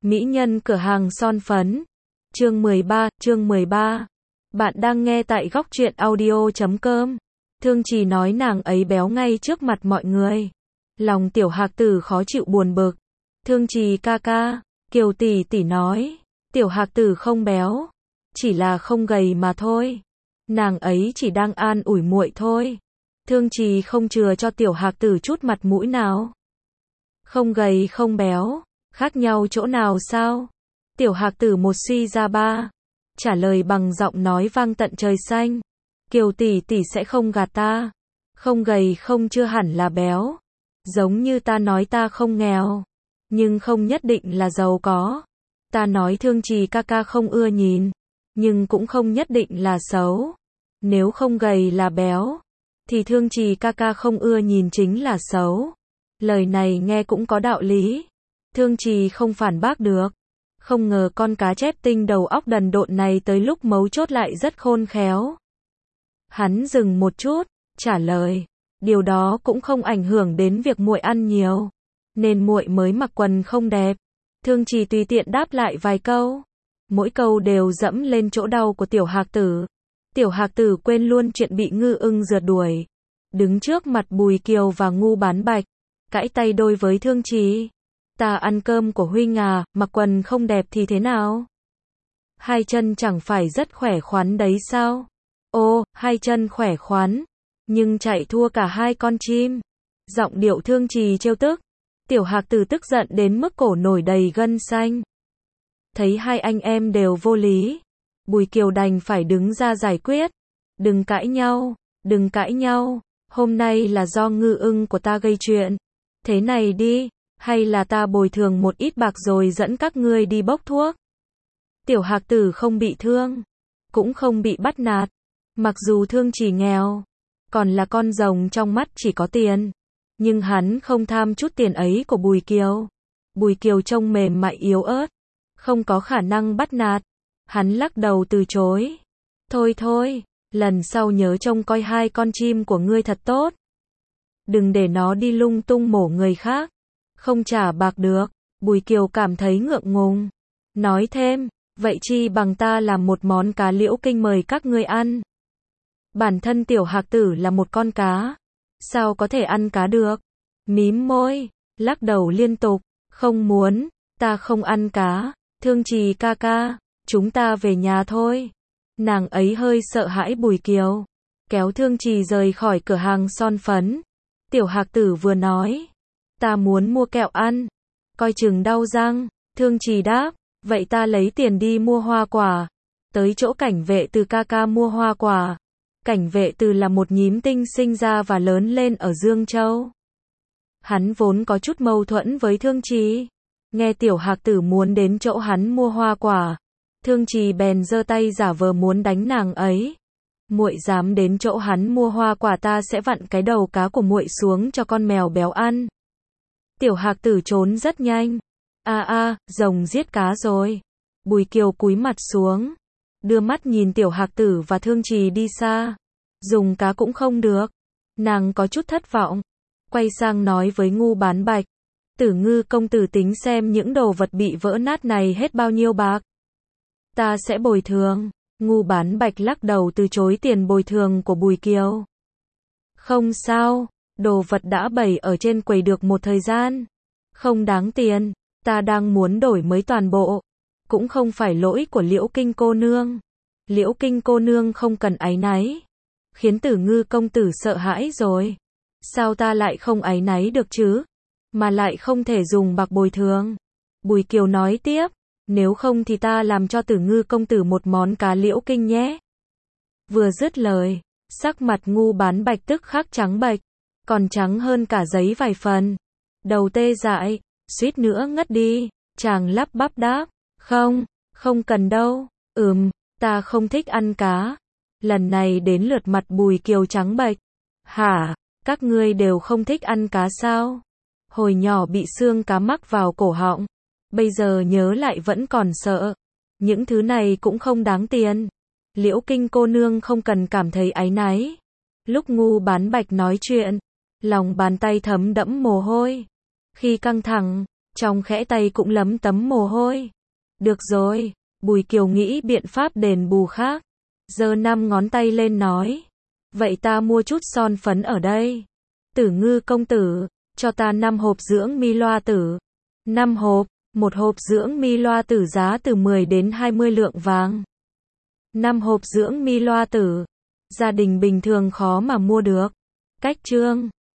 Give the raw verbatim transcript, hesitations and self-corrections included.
Mỹ nhân cửa hàng son phấn. Chương mười ba, chương mười ba. Bạn đang nghe tại góc truyện audio chấm com. Thương Trì nói nàng ấy béo ngay trước mặt mọi người. Lòng Tiểu Hạc Tử khó chịu buồn bực. Thương Trì ca ca, Kiều tỷ tỷ nói, Tiểu Hạc Tử không béo, chỉ là không gầy mà thôi. Nàng ấy chỉ đang an ủi muội thôi. Thương Trì không chừa cho Tiểu Hạc Tử chút mặt mũi nào. Không gầy không béo, khác nhau chỗ nào sao? Tiểu Hạc Tử một suy ra ba, trả lời bằng giọng nói vang tận trời xanh. Kiều tỷ tỷ sẽ không gạt ta. Không gầy không chưa hẳn là béo. Giống như ta nói ta không nghèo, nhưng không nhất định là giàu có. Ta nói Thương Trì ca ca không ưa nhìn, nhưng cũng không nhất định là xấu. Nếu không gầy là béo, thì Thương Trì ca ca không ưa nhìn chính là xấu. Lời này nghe cũng có đạo lý. Thương Trì không phản bác được. Không ngờ con cá chép tinh đầu óc đần độn này tới lúc mấu chốt lại rất khôn khéo. Hắn dừng một chút, trả lời, điều đó cũng không ảnh hưởng đến việc muội ăn nhiều, nên muội mới mặc quần không đẹp. Thương Trì tùy tiện đáp lại vài câu, mỗi câu đều dẫm lên chỗ đau của Tiểu Hạc Tử. Tiểu Hạc Tử quên luôn chuyện bị Ngư Ưng rượt đuổi, đứng trước mặt Bùi Kiều và Ngu Bán Bạch, cãi tay đôi với Thương Trì. Ta ăn cơm của Huynh à, mặc quần không đẹp thì thế nào? Hai chân chẳng phải rất khỏe khoắn đấy sao? Ô, hai chân khỏe khoắn, nhưng chạy thua cả hai con chim. Giọng điệu Thương Trì trêu tức. Tiểu Hạc Tử tức giận đến mức cổ nổi đầy gân xanh. Thấy hai anh em đều vô lý, Bùi Kiều đành phải đứng ra giải quyết. Đừng cãi nhau, đừng cãi nhau, hôm nay là do Ngư Ưng của ta gây chuyện. Thế này đi, hay là ta bồi thường một ít bạc rồi dẫn các ngươi đi bốc thuốc. Tiểu Hạc Tử không bị thương, cũng không bị bắt nạt. Mặc dù Thương Trì nghèo, còn là con rồng trong mắt chỉ có tiền, nhưng hắn không tham chút tiền ấy của Bùi Kiều. Bùi Kiều trông mềm mại yếu ớt, không có khả năng bắt nạt. Hắn lắc đầu từ chối. Thôi thôi, lần sau nhớ trông coi hai con chim của ngươi thật tốt. Đừng để nó đi lung tung mổ người khác. Không trả bạc được. Bùi Kiều cảm thấy ngượng ngùng, nói thêm, vậy chi bằng ta làm một món cá liễu kinh mời các ngươi ăn. Bản thân Tiểu Hạc Tử là một con cá, sao có thể ăn cá được? Mím môi, lắc đầu liên tục, không muốn, ta không ăn cá. Thương Trì ca ca, chúng ta về nhà thôi. Nàng ấy hơi sợ hãi Bùi Kiều, kéo Thương Trì rời khỏi cửa hàng son phấn. Tiểu Hạc Tử vừa nói, ta muốn mua kẹo ăn, coi chừng đau răng. Thương Trì đáp, vậy ta lấy tiền đi mua hoa quả. Tới chỗ Cảnh Vệ Từ ca ca mua hoa quả. Cảnh Vệ Từ là một nhím tinh sinh ra và lớn lên ở Dương Châu. Hắn vốn có chút mâu thuẫn với Thương Trì. Nghe Tiểu Hạc Tử muốn đến chỗ hắn mua hoa quả, Thương Trì bèn giơ tay giả vờ muốn đánh nàng ấy. Muội dám đến chỗ hắn mua hoa quả, ta sẽ vặn cái đầu cá của muội xuống cho con mèo béo ăn. Tiểu Hạc Tử trốn rất nhanh. A a, rồng giết cá rồi. Bùi Kiều cúi mặt xuống, đưa mắt nhìn Tiểu Hạc Tử và Thương Trì đi xa. Dùng cá cũng không được. Nàng có chút thất vọng. Quay sang nói với Ngu Bán Bạch, Tử Ngư công tử tính xem những đồ vật bị vỡ nát này hết bao nhiêu bạc. Ta sẽ bồi thường. Ngu Bán Bạch lắc đầu từ chối tiền bồi thường của Bùi Kiều. Không sao, đồ vật đã bày ở trên quầy được một thời gian, không đáng tiền. Ta đang muốn đổi mới toàn bộ. Cũng không phải lỗi của Liễu Kinh cô nương. Liễu Kinh cô nương không cần áy náy. Khiến Tử Ngư công tử sợ hãi rồi. Sao ta lại không áy náy được chứ? Mà lại không thể dùng bạc bồi thường. Bùi Kiều nói tiếp, nếu không thì ta làm cho Tử Ngư công tử một món cá Liễu Kinh nhé. Vừa dứt lời, sắc mặt Ngu Bán Bạch tức khắc trắng bệch, còn trắng hơn cả giấy vài phần. Đầu tê dại, suýt nữa ngất đi. Chàng lắp bắp đáp, không, không cần đâu. Ừm, ta không thích ăn cá. Lần này đến lượt mặt Bùi Kiều trắng bệch. Hả, các ngươi đều không thích ăn cá sao? Hồi nhỏ bị xương cá mắc vào cổ họng, bây giờ nhớ lại vẫn còn sợ. Những thứ này cũng không đáng tiền. Liễu Kinh cô nương không cần cảm thấy áy náy. Lúc Ngu Bán Bạch nói chuyện, lòng bàn tay thấm đẫm mồ hôi. Khi căng thẳng, Trong khẽ tay cũng lấm tấm mồ hôi. Được rồi, Bùi Kiều nghĩ biện pháp đền bù khác. Giơ năm ngón tay lên nói. Vậy ta mua chút son phấn ở đây. Tử Ngư công tử, cho ta năm hộp dưỡng mi loa tử. năm hộp, một hộp dưỡng mi loa tử giá từ mười đến hai mươi lượng vàng. năm hộp dưỡng mi loa tử. Gia đình bình thường khó mà mua được. Cách chương